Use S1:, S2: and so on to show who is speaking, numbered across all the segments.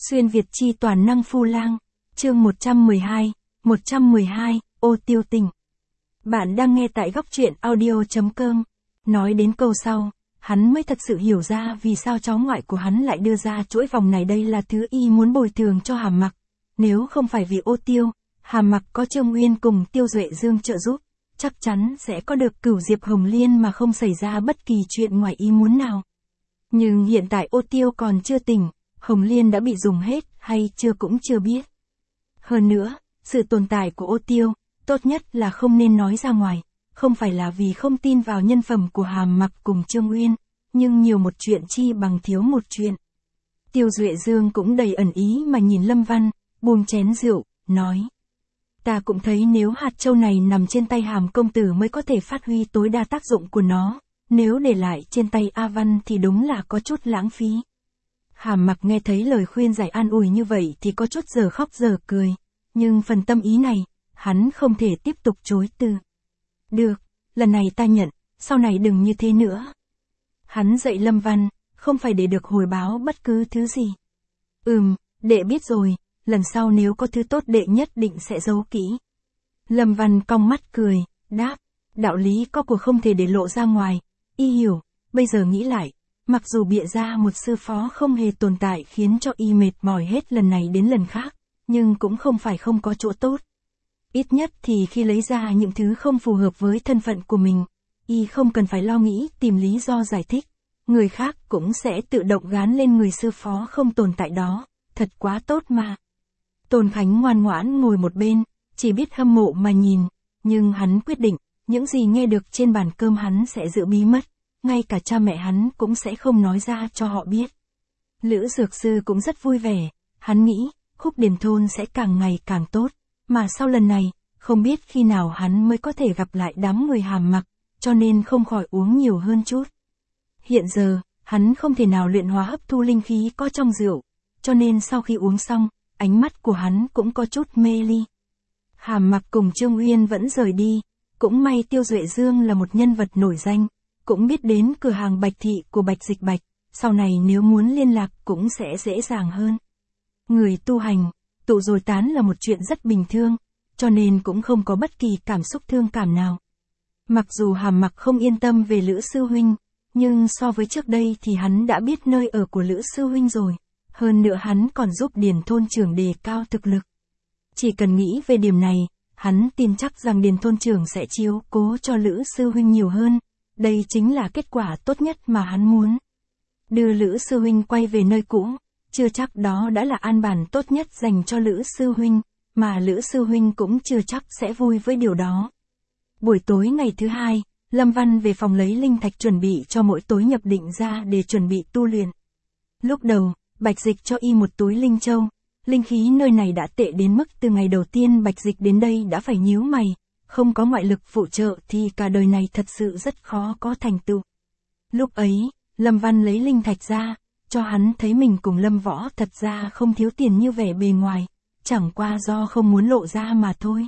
S1: Xuyên Việt chi toàn năng Phu Lang, chương 112, ô tiêu tình. Bạn đang nghe tại góc truyện audio.com. Nói đến câu sau, hắn mới thật sự hiểu ra vì sao cháu ngoại của hắn lại đưa ra chuỗi vòng này, đây là thứ y muốn bồi thường cho Hàm Mặc. Nếu không phải vì ô tiêu, Hàm Mặc có Trương Uyên cùng Tiêu Duệ Dương trợ giúp, chắc chắn sẽ có được Cửu Diệp Hồng Liên mà không xảy ra bất kỳ chuyện ngoài ý muốn nào. Nhưng hiện tại ô tiêu còn chưa tỉnh, Hồng Liên đã bị dùng hết hay chưa cũng chưa biết. Hơn nữa, sự tồn tại của ô tiêu, tốt nhất là không nên nói ra ngoài, không phải là vì không tin vào nhân phẩm của Hàm Mặc cùng Trương Uyên, nhưng nhiều một chuyện chi bằng thiếu một chuyện. Tiêu Duệ Dương cũng đầy ẩn ý mà nhìn Lâm Văn, buông chén rượu, nói. Ta cũng thấy nếu hạt châu này nằm trên tay Hàm công tử mới có thể phát huy tối đa tác dụng của nó, nếu để lại trên tay A Văn thì đúng là có chút lãng phí. Hàm Mặc nghe thấy lời khuyên giải an ủi như vậy thì có chút giờ khóc giờ cười, nhưng phần tâm ý này, hắn không thể tiếp tục chối từ. Được, lần này ta nhận, sau này đừng như thế nữa. Hắn dạy Lâm Văn, không phải để được hồi báo bất cứ thứ gì. Đệ biết rồi, lần sau nếu có thứ tốt đệ nhất định sẽ giấu kỹ. Lâm Văn cong mắt cười, đáp, đạo lý có của không thể để lộ ra ngoài, y hiểu, bây giờ nghĩ lại, mặc dù bịa ra một sư phó không hề tồn tại khiến cho y mệt mỏi hết lần này đến lần khác, nhưng cũng không phải không có chỗ tốt. Ít nhất thì khi lấy ra những thứ không phù hợp với thân phận của mình, y không cần phải lo nghĩ tìm lý do giải thích, người khác cũng sẽ tự động gán lên người sư phó không tồn tại đó, thật quá tốt mà. Tôn Khánh ngoan ngoãn ngồi một bên, chỉ biết hâm mộ mà nhìn, nhưng hắn quyết định, những gì nghe được trên bàn cơm hắn sẽ giữ bí mật, ngay cả cha mẹ hắn cũng sẽ không nói ra cho họ biết. Lữ Dược Sư cũng rất vui vẻ, hắn nghĩ, Khúc Điền Thôn sẽ càng ngày càng tốt, mà sau lần này, không biết khi nào hắn mới có thể gặp lại đám người Hàm Mặc, cho nên không khỏi uống nhiều hơn chút. Hiện giờ, hắn không thể nào luyện hóa hấp thu linh khí có trong rượu, cho nên sau khi uống xong, ánh mắt của hắn cũng có chút mê ly. Hàm Mặc cùng Trương Uyên vẫn rời đi, cũng may Tiêu Duệ Dương là một nhân vật nổi danh, cũng biết đến cửa hàng Bạch Thị của Bạch Dịch Bạch, sau này nếu muốn liên lạc cũng sẽ dễ dàng hơn. Người tu hành, tụ rồi tán là một chuyện rất bình thường, cho nên cũng không có bất kỳ cảm xúc thương cảm nào. Mặc dù Hàm Mặc không yên tâm về Lữ Sư Huynh, nhưng so với trước đây thì hắn đã biết nơi ở của Lữ Sư Huynh rồi, hơn nữa hắn còn giúp Điền Thôn Trưởng đề cao thực lực. Chỉ cần nghĩ về điểm này, hắn tin chắc rằng Điền Thôn Trưởng sẽ chiếu cố cho Lữ Sư Huynh nhiều hơn, đây chính là kết quả tốt nhất mà hắn muốn. Đưa Lữ Sư Huynh quay về nơi cũ, chưa chắc đó đã là an bài tốt nhất dành cho Lữ Sư Huynh, mà Lữ Sư Huynh cũng chưa chắc sẽ vui với điều đó. Buổi tối ngày thứ hai, Lâm Văn về phòng lấy linh thạch chuẩn bị cho mỗi tối nhập định ra để chuẩn bị tu luyện. Lúc đầu, Bạch Dịch cho y một túi linh châu, linh khí nơi này đã tệ đến mức từ ngày đầu tiên Bạch Dịch đến đây đã phải nhíu mày, không có ngoại lực phụ trợ thì cả đời này thật sự rất khó có thành tựu. Lúc ấy, Lâm Văn lấy linh thạch ra, cho hắn thấy mình cùng Lâm Võ thật ra không thiếu tiền như vẻ bề ngoài, chẳng qua do không muốn lộ ra mà thôi.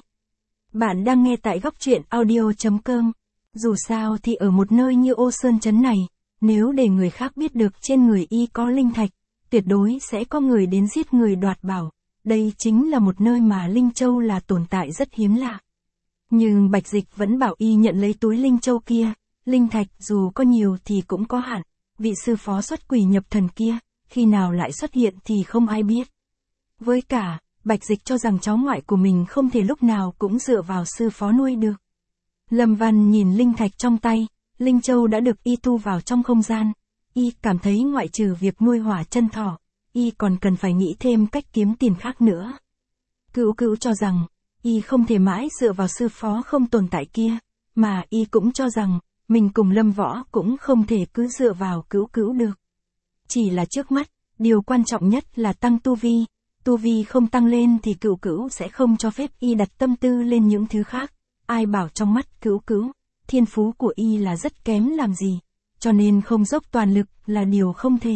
S1: Bạn đang nghe tại góc truyện audio.com. Dù sao thì ở một nơi như Ô Sơn Trấn này, nếu để người khác biết được trên người y có linh thạch, tuyệt đối sẽ có người đến giết người đoạt bảo, đây chính là một nơi mà Linh Châu là tồn tại rất hiếm lạ. Nhưng Bạch Dịch vẫn bảo y nhận lấy túi Linh Châu kia, linh thạch dù có nhiều thì cũng có hạn, vị sư phó xuất quỷ nhập thần kia, khi nào lại xuất hiện thì không ai biết. Với cả, Bạch Dịch cho rằng cháu ngoại của mình không thể lúc nào cũng dựa vào sư phó nuôi được. Lâm Văn nhìn linh thạch trong tay, Linh Châu đã được y thu vào trong không gian, y cảm thấy ngoại trừ việc nuôi hỏa chân thỏ, y còn cần phải nghĩ thêm cách kiếm tiền khác nữa. Cữu Cữu cho rằng, y không thể mãi dựa vào sư phó không tồn tại kia, mà y cũng cho rằng, mình cùng Lâm Võ cũng không thể cứ dựa vào Cữu Cữu được. Chỉ là trước mắt, điều quan trọng nhất là tăng tu vi không tăng lên thì Cữu Cữu sẽ không cho phép y đặt tâm tư lên những thứ khác, ai bảo trong mắt Cữu Cữu, thiên phú của y là rất kém làm gì, cho nên không dốc toàn lực là điều không thể.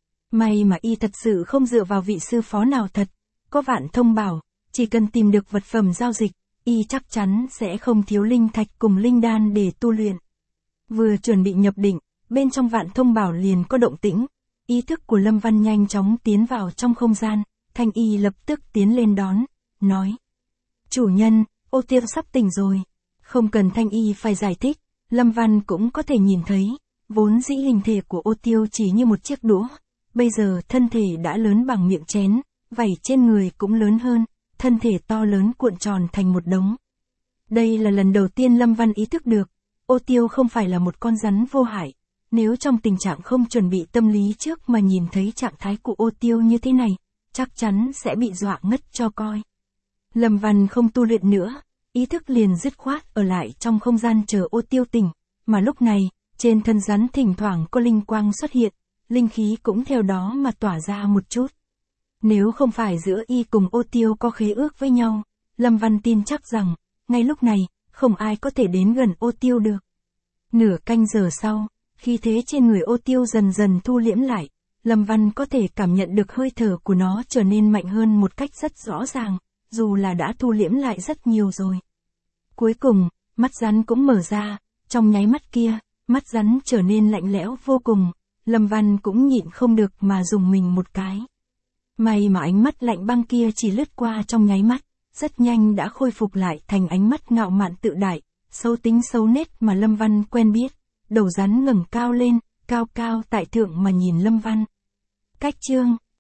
S1: May mà y thật sự không dựa vào vị sư phó nào thật, có Vạn Thông bảo, chỉ cần tìm được vật phẩm giao dịch, y chắc chắn sẽ không thiếu linh thạch cùng linh đan để tu luyện. Vừa chuẩn bị nhập định, bên trong Vạn Thông bảo liền có động tĩnh, Ý thức của Lâm Văn nhanh chóng tiến vào trong không gian, Thanh Y lập tức tiến lên đón, nói. Chủ nhân, Ô Tiêu sắp tỉnh rồi. Không cần Thanh Y phải giải thích, Lâm Văn cũng có thể nhìn thấy, vốn dĩ hình thể của Ô Tiêu chỉ như một chiếc đũa, bây giờ thân thể đã lớn bằng miệng chén, vảy trên người cũng lớn hơn, thân thể to lớn cuộn tròn thành một đống. Đây là lần đầu tiên Lâm Văn ý thức được, Ô Tiêu không phải là một con rắn vô hại. Nếu trong tình trạng không chuẩn bị tâm lý trước mà nhìn thấy trạng thái của Ô Tiêu như thế này, chắc chắn sẽ bị dọa ngất cho coi. Lâm Văn không tu luyện nữa, ý thức liền dứt khoát ở lại trong không gian chờ Ô Tiêu tỉnh, mà lúc này, trên thân rắn thỉnh thoảng có linh quang xuất hiện, linh khí cũng theo đó mà tỏa ra một chút. Nếu không phải giữa y cùng Ô Tiêu có khế ước với nhau, Lâm Văn tin chắc rằng, ngay lúc này, không ai có thể đến gần Ô Tiêu được. Nửa canh giờ sau, khí thế trên người Ô Tiêu dần dần thu liễm lại, Lâm Văn có thể cảm nhận được hơi thở của nó trở nên mạnh hơn một cách rất rõ ràng, dù là đã thu liễm lại rất nhiều rồi. Cuối cùng, mắt rắn cũng mở ra, trong nháy mắt kia, mắt rắn trở nên lạnh lẽo vô cùng, Lâm Văn cũng nhịn không được mà dùng mình một cái. May mà ánh mắt lạnh băng kia chỉ lướt qua trong nháy mắt, rất nhanh đã khôi phục lại thành ánh mắt ngạo mạn tự đại, xấu tính xấu nết mà Lâm Văn quen biết. Đầu rắn ngẩng cao lên, cao cao tại thượng mà nhìn Lâm Văn. Cách chương